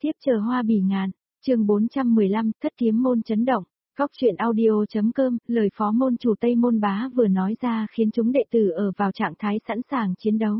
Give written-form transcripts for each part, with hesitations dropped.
tiếp chờ hoa bỉ ngạn, chương 415, thất kiếm môn chấn động. Góc truyện audio.com, lời phó môn chủ Tây Môn Bá vừa nói ra khiến chúng đệ tử ở vào trạng thái sẵn sàng chiến đấu.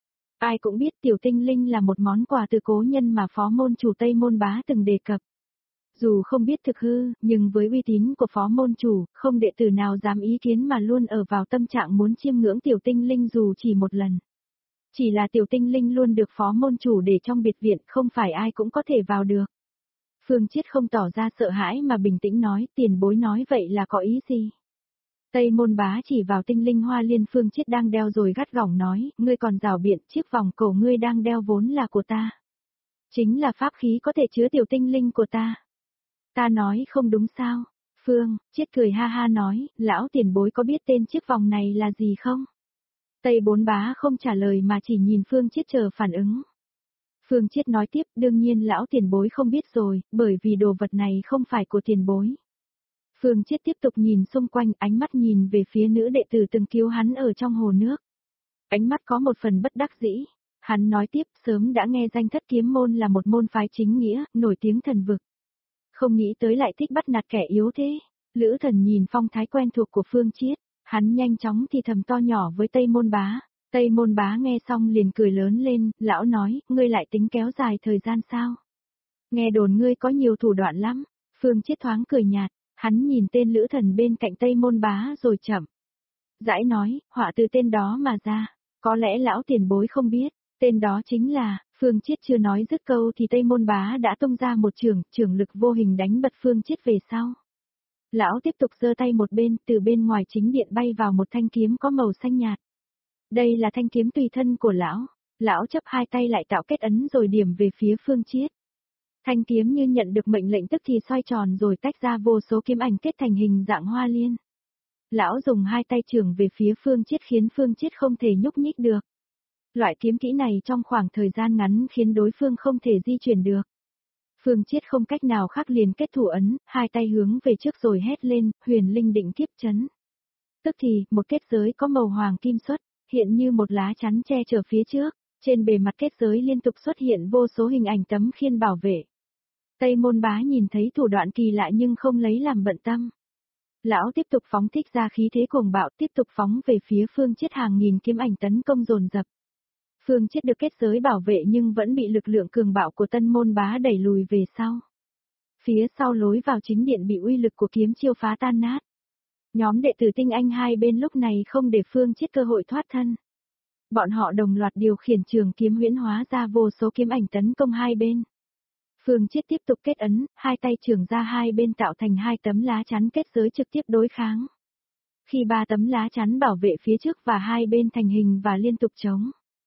Ai cũng biết tiểu tinh linh là một món quà từ cố nhân mà phó môn chủ Tây Môn Bá từng đề cập. Dù không biết thực hư, nhưng với uy tín của phó môn chủ, không đệ tử nào dám ý kiến mà luôn ở vào tâm trạng muốn chiêm ngưỡng tiểu tinh linh dù chỉ một lần. Chỉ là tiểu tinh linh luôn được phó môn chủ để trong biệt viện, không phải ai cũng có thể vào được. Phương Chiết không tỏ ra sợ hãi mà bình tĩnh nói, tiền bối nói vậy là có ý gì? Tây Môn Bá chỉ vào tinh linh hoa liên Phương Chiết đang đeo rồi gắt gỏng nói, ngươi còn rảo biện, chiếc vòng cổ ngươi đang đeo vốn là của ta. Chính là pháp khí có thể chứa tiểu tinh linh của ta. Ta nói không đúng sao? Phương Chiết cười ha ha nói, lão tiền bối có biết tên chiếc vòng này là gì không? Tây Môn Bá không trả lời mà chỉ nhìn Phương Chiết chờ phản ứng. Phương Chiết nói tiếp, đương nhiên lão tiền bối không biết rồi, bởi vì đồ vật này không phải của tiền bối. Phương Chiết tiếp tục nhìn xung quanh, ánh mắt nhìn về phía nữ đệ tử từng cứu hắn ở trong hồ nước. Ánh mắt có một phần bất đắc dĩ. Hắn nói tiếp, sớm đã nghe danh thất kiếm môn là một môn phái chính nghĩa, nổi tiếng thần vực. Không nghĩ tới lại thích bắt nạt kẻ yếu thế. Lữ Thần nhìn phong thái quen thuộc của Phương Chiết, hắn nhanh chóng thì thầm to nhỏ với Tây Môn Bá. Tây Môn Bá nghe xong liền cười lớn lên, lão nói, ngươi lại tính kéo dài thời gian sao? Nghe đồn ngươi có nhiều thủ đoạn lắm. Phương Chiết thoáng cười nhạt, hắn nhìn tên Lữ Thần bên cạnh Tây Môn Bá rồi chậm rãi nói, họa từ tên đó mà ra, có lẽ lão tiền bối không biết, tên đó chính là, Phương Chiết chưa nói dứt câu thì Tây Môn Bá đã tung ra một chưởng lực vô hình đánh bật Phương Chiết về sau. Lão tiếp tục giơ tay một bên, từ bên ngoài chính điện bay vào một thanh kiếm có màu xanh nhạt. Đây là thanh kiếm tùy thân của lão. Lão chấp hai tay lại tạo kết ấn rồi điểm về phía Phương Chiết. Thanh kiếm như nhận được mệnh lệnh tức thì xoay tròn rồi tách ra vô số kiếm ảnh kết thành hình dạng hoa liên. Lão dùng hai tay chưởng về phía Phương Chiết khiến Phương Chiết không thể nhúc nhích được. Loại kiếm kỹ này trong khoảng thời gian ngắn khiến đối phương không thể di chuyển được. Phương Chiết không cách nào khác liền kết thủ ấn, hai tay hướng về trước rồi hét lên, huyền linh định kiếp chấn. Tức thì, một kết giới có màu hoàng kim xuất, hiện như một lá chắn che chở phía trước, trên bề mặt kết giới liên tục xuất hiện vô số hình ảnh tấm khiên bảo vệ. Tây Môn Bá nhìn thấy thủ đoạn kỳ lạ nhưng không lấy làm bận tâm. Lão tiếp tục phóng thích ra khí thế cuồng bạo, tiếp tục phóng về phía Phương Chiết, hàng nghìn kiếm ảnh tấn công dồn dập. Phương Chiết được kết giới bảo vệ nhưng vẫn bị lực lượng cường bạo của Tân Môn Bá đẩy lùi về sau. Phía sau lối vào chính điện bị uy lực của kiếm chiêu phá tan nát. Nhóm đệ tử tinh anh hai bên lúc này không để Phương Chiết cơ hội thoát thân. Bọn họ đồng loạt điều khiển trường kiếm huyễn hóa ra vô số kiếm ảnh tấn công hai bên. Phương Chiết tiếp tục kết ấn, hai tay trường ra hai bên tạo thành hai tấm lá chắn kết giới trực tiếp đối kháng. Khi ba tấm lá chắn bảo vệ phía trước và hai bên thành hình và liên tục chống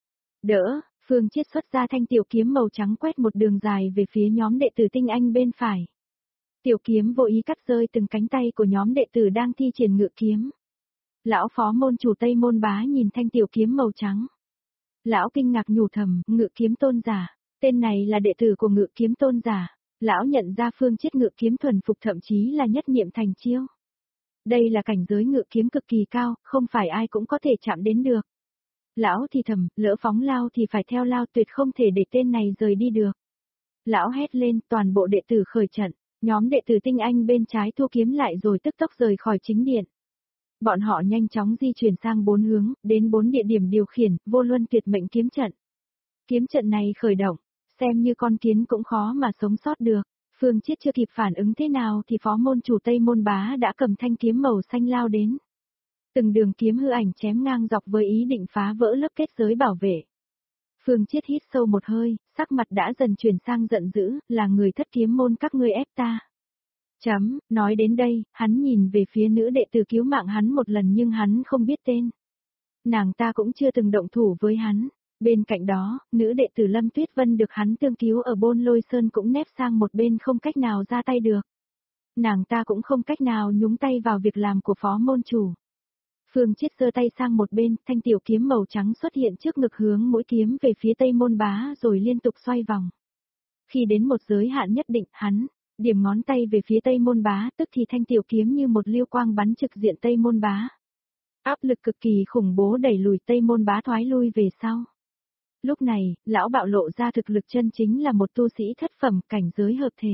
đỡ, Phương Chiết xuất ra thanh tiểu kiếm màu trắng quét một đường dài về phía nhóm đệ tử tinh anh bên phải. Tiểu kiếm vô ý cắt rơi từng cánh tay của nhóm đệ tử đang thi triển ngự kiếm. Lão phó môn chủ Tây Môn Bá nhìn thanh tiểu kiếm màu trắng. Lão kinh ngạc nhủ thầm, ngự kiếm tôn giả, tên này là đệ tử của ngự kiếm tôn giả. Lão nhận ra Phương Chiết ngự kiếm thuần phục thậm chí là nhất niệm thành chiêu. Đây là cảnh giới ngự kiếm cực kỳ cao, không phải ai cũng có thể chạm đến được. Lão thì thầm, lỡ phóng lao thì phải theo lao, tuyệt không thể để tên này rời đi được. Lão hét lên, toàn bộ đệ tử khởi trận. Nhóm đệ tử tinh anh bên trái thu kiếm lại rồi tức tốc rời khỏi chính điện. Bọn họ nhanh chóng di chuyển sang 4 hướng, đến 4 địa điểm điều khiển, vô luân tuyệt mệnh kiếm trận. Kiếm trận này khởi động, xem như con kiến cũng khó mà sống sót được. Phương Chiết chưa kịp phản ứng thế nào thì phó môn chủ Tây Môn Bá đã cầm thanh kiếm màu xanh lao đến. Từng đường kiếm hư ảnh chém ngang dọc với ý định phá vỡ lớp kết giới bảo vệ. Phương Chiết hít sâu một hơi, sắc mặt đã dần chuyển sang giận dữ, là người thất kiếm môn các ngươi ép ta. Nói đến đây, hắn nhìn về phía nữ đệ tử cứu mạng hắn một lần nhưng hắn không biết tên. Nàng ta cũng chưa từng động thủ với hắn. Bên cạnh đó, nữ đệ tử Lâm Tuyết Vân được hắn tương cứu ở Bôn Lôi Sơn cũng nép sang một bên không cách nào ra tay được. Nàng ta cũng không cách nào nhúng tay vào việc làm của phó môn chủ. Phương Chiết giơ tay sang một bên, thanh tiểu kiếm màu trắng xuất hiện trước ngực hướng mũi kiếm về phía Tây Môn Bá rồi liên tục xoay vòng. Khi đến một giới hạn nhất định, hắn điểm ngón tay về phía Tây Môn Bá, tức thì thanh tiểu kiếm như một liêu quang bắn trực diện Tây Môn Bá. Áp lực cực kỳ khủng bố đẩy lùi Tây Môn Bá thoái lui về sau. Lúc này, lão bạo lộ ra thực lực chân chính là một tu sĩ thất phẩm cảnh giới hợp thể.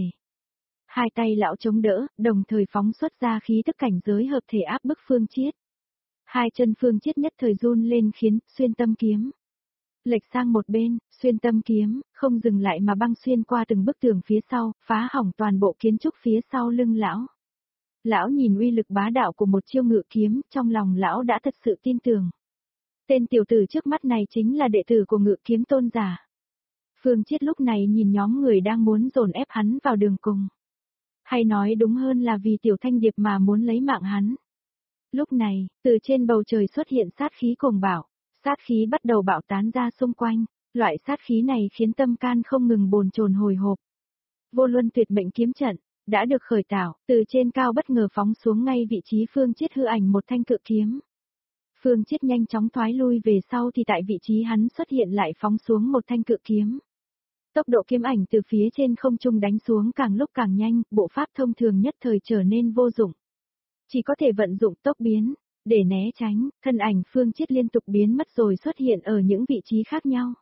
Hai tay lão chống đỡ, đồng thời phóng xuất ra khí tức cảnh giới hợp thể áp bức Phương Chiết. Hai chân Phương Chiết nhất thời run lên khiến xuyên tâm kiếm lệch sang một bên, xuyên tâm kiếm không dừng lại mà băng xuyên qua từng bức tường phía sau, phá hỏng toàn bộ kiến trúc phía sau lưng lão. Lão nhìn uy lực bá đạo của một chiêu ngự kiếm, trong lòng lão đã thật sự tin tưởng. Tên tiểu tử trước mắt này chính là đệ tử của Ngự Kiếm Tôn giả. Phương Chiết lúc này nhìn nhóm người đang muốn dồn ép hắn vào đường cùng. Hay nói đúng hơn là vì Tiểu Thanh Điệp mà muốn lấy mạng hắn. Lúc này, từ trên bầu trời xuất hiện sát khí cuồng bạo, sát khí bắt đầu bạo tán ra xung quanh, loại sát khí này khiến tâm can không ngừng bồn chồn hồi hộp. Vô Luân Tuyệt Mệnh kiếm trận đã được khởi tạo, từ trên cao bất ngờ phóng xuống ngay vị trí Phương Chiết hư ảnh một thanh cự kiếm. Phương Chiết nhanh chóng thoái lui về sau thì tại vị trí hắn xuất hiện lại phóng xuống một thanh cự kiếm. Tốc độ kiếm ảnh từ phía trên không trung đánh xuống càng lúc càng nhanh, bộ pháp thông thường nhất thời trở nên vô dụng. Chỉ có thể vận dụng tốc biến, để né tránh, thân ảnh Phương Chiết liên tục biến mất rồi xuất hiện ở những vị trí khác nhau.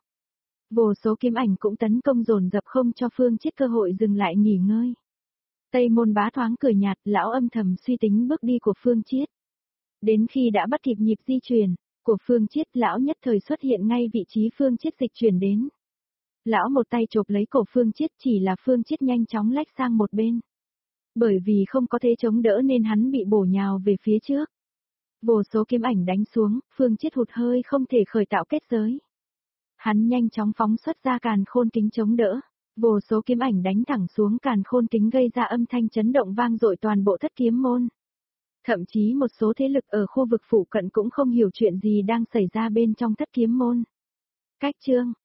Vô số kiếm ảnh cũng tấn công dồn dập không cho Phương Chiết cơ hội dừng lại nghỉ ngơi. Tây Môn Bá thoáng cười nhạt, lão âm thầm suy tính bước đi của Phương Chiết. Đến khi đã bắt kịp nhịp di chuyển của Phương Chiết, lão nhất thời xuất hiện ngay vị trí Phương Chiết dịch chuyển đến. Lão một tay chộp lấy cổ Phương Chiết, chỉ là Phương Chiết nhanh chóng lách sang một bên. Bởi vì không có thế chống đỡ nên hắn bị bổ nhào về phía trước. Vô số kiếm ảnh đánh xuống, Phương Chiết hụt hơi không thể khởi tạo kết giới. Hắn nhanh chóng phóng xuất ra càn khôn kính chống đỡ. Vô số kiếm ảnh đánh thẳng xuống càn khôn kính gây ra âm thanh chấn động vang dội toàn bộ Thất Kiếm môn. Thậm chí một số thế lực ở khu vực phụ cận cũng không hiểu chuyện gì đang xảy ra bên trong Thất Kiếm môn. Cách chương